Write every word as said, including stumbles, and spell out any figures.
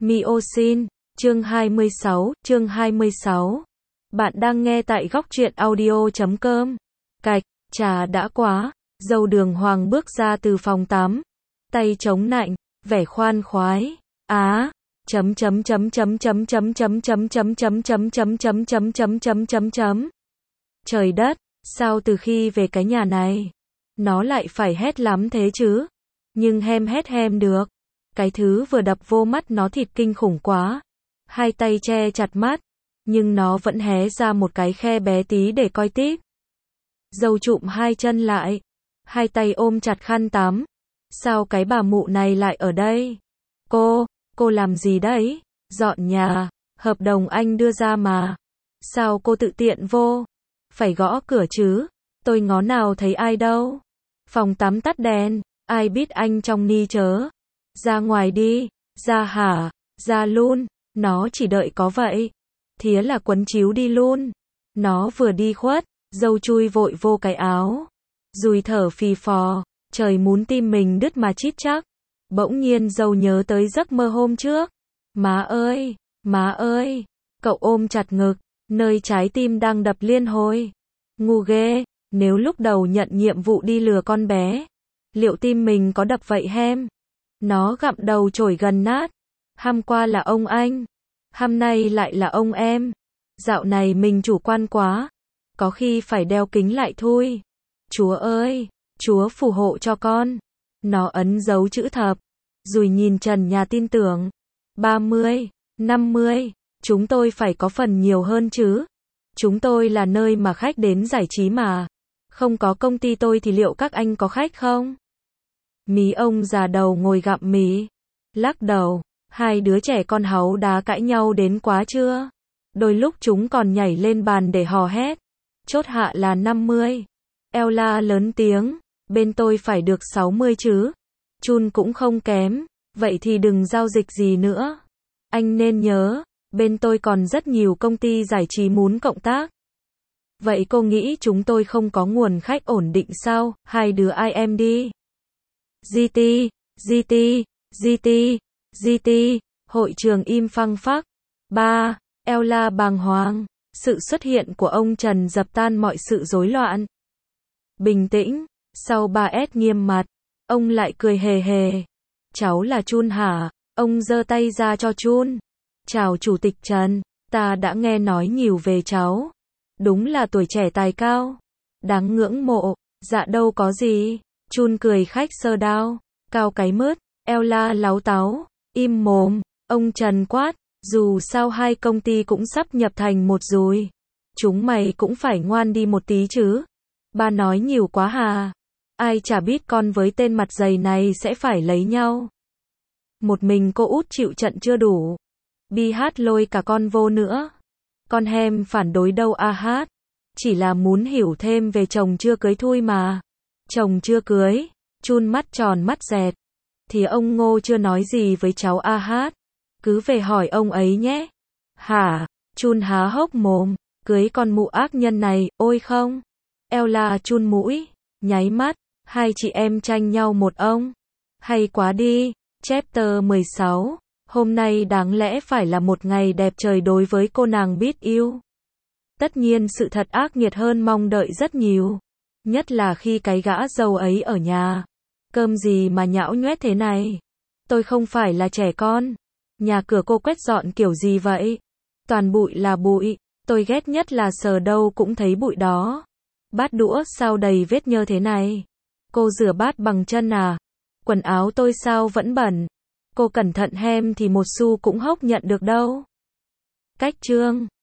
Miosin, chương hai mươi sáu, chương hai mươi sáu. Bạn đang nghe tại góc truyện audio chấm com. Cạch, trà đã quá, dâu Đường Hoàng bước ra từ phòng tắm, tay chống nạnh, vẻ khoan khoái. Á, chấm chấm chấm chấm chấm chấm chấm chấm chấm chấm chấm chấm chấm chấm chấm chấm chấm chấm. Trời đất, sao từ khi về cái nhà này, nó lại phải hét lắm thế chứ? Nhưng hem hét hem được. Cái thứ vừa đập vô mắt nó thịt kinh khủng quá. Hai tay che chặt mắt, nhưng nó vẫn hé ra một cái khe bé tí để coi tiếp. Dâu chụm hai chân lại, hai tay ôm chặt khăn tắm. Sao cái bà mụ này lại ở đây? Cô, cô làm gì đấy? Dọn nhà, hợp đồng anh đưa ra mà. Sao cô tự tiện vô? Phải gõ cửa chứ, tôi ngó nào thấy ai đâu. Phòng tắm tắt đèn, ai biết anh trong ni chớ. Ra ngoài đi, ra hả, ra luôn, nó chỉ đợi có vậy. Thía là quấn chiếu đi luôn. Nó vừa đi khuất, dâu chui vội vô cái áo. Dùi thở phì phò, trời muốn tim mình đứt mà chít chắc. Bỗng nhiên dâu nhớ tới giấc mơ hôm trước. Má ơi, má ơi, cậu ôm chặt ngực, nơi trái tim đang đập liên hồi. Ngu ghê, nếu lúc đầu nhận nhiệm vụ đi lừa con bé, liệu tim mình có đập vậy hem? Nó gặm đầu chổi gần nát. Hôm qua là ông anh, hôm nay lại là ông em. Dạo này mình chủ quan quá, có khi phải đeo kính lại thôi. Chúa ơi, Chúa phù hộ cho con. Nó ấn dấu chữ thập, rồi nhìn trần nhà tin tưởng. ba mươi, năm mươi, chúng tôi phải có phần nhiều hơn chứ. Chúng tôi là nơi mà khách đến giải trí mà. Không có công ty tôi thì liệu các anh có khách không? Mí ông già đầu ngồi gặm mí, lắc đầu. Hai đứa trẻ con háu đá cãi nhau đến quá chưa? Đôi lúc chúng còn nhảy lên bàn để hò hét. Chốt hạ là năm mươi. Ella lớn tiếng, bên tôi phải được sáu mươi chứ. Chun cũng không kém, vậy thì đừng giao dịch gì nữa. Anh nên nhớ, bên tôi còn rất nhiều công ty giải trí muốn cộng tác. Vậy cô nghĩ chúng tôi không có nguồn khách ổn định sao? Hai đứa ai em đi. giê tê, giê tê, giê tê, giê tê, hội trường im phăng phắc. ba. Ella bàng hoàng, sự xuất hiện của ông Trần dập tan mọi sự rối loạn. Bình tĩnh, sau ba S nghiêm mặt, ông lại cười hề hề. Cháu là Chun hả? Ông giơ tay ra cho Chun. Chào Chủ tịch Trần, ta đã nghe nói nhiều về cháu. Đúng là tuổi trẻ tài cao, đáng ngưỡng mộ. Dạ đâu có gì. Chun cười khách sơ đao, cao cái mớt. Ella láu táu, im mồm. Ông Trần quát, dù sao hai công ty cũng sắp nhập thành một rồi. Chúng mày cũng phải ngoan đi một tí chứ. Ba nói nhiều quá hà. Ai chả biết con với tên mặt dày này sẽ phải lấy nhau. Một mình cô út chịu trận chưa đủ. Bi hát lôi cả con vô nữa. Con hem phản đối đâu a hát. Chỉ là muốn hiểu thêm về chồng chưa cưới thôi mà. Chồng chưa cưới. Chun mắt tròn mắt dẹt. Thì ông Ngô chưa nói gì với cháu a hát. Cứ về hỏi ông ấy nhé. Hả? Chun há hốc mồm. Cưới con mụ ác nhân này, ôi không. Ella chun mũi, nháy mắt. Hai chị em tranh nhau một ông. Hay quá đi. Chapter mười sáu. Hôm nay đáng lẽ phải là một ngày đẹp trời đối với cô nàng biết yêu. Tất nhiên sự thật ác nghiệt hơn mong đợi rất nhiều. Nhất là khi cái gã dâu ấy ở nhà. Cơm gì mà nhão nhoét thế này? Tôi không phải là trẻ con. Nhà cửa cô quét dọn kiểu gì vậy? Toàn bụi là bụi. Tôi ghét nhất là sờ đâu cũng thấy bụi đó. Bát đũa sao đầy vết nhơ thế này? Cô rửa bát bằng chân à? Quần áo tôi sao vẫn bẩn? Cô cẩn thận hem thì một xu cũng hốc nhận được đâu. Cách trương.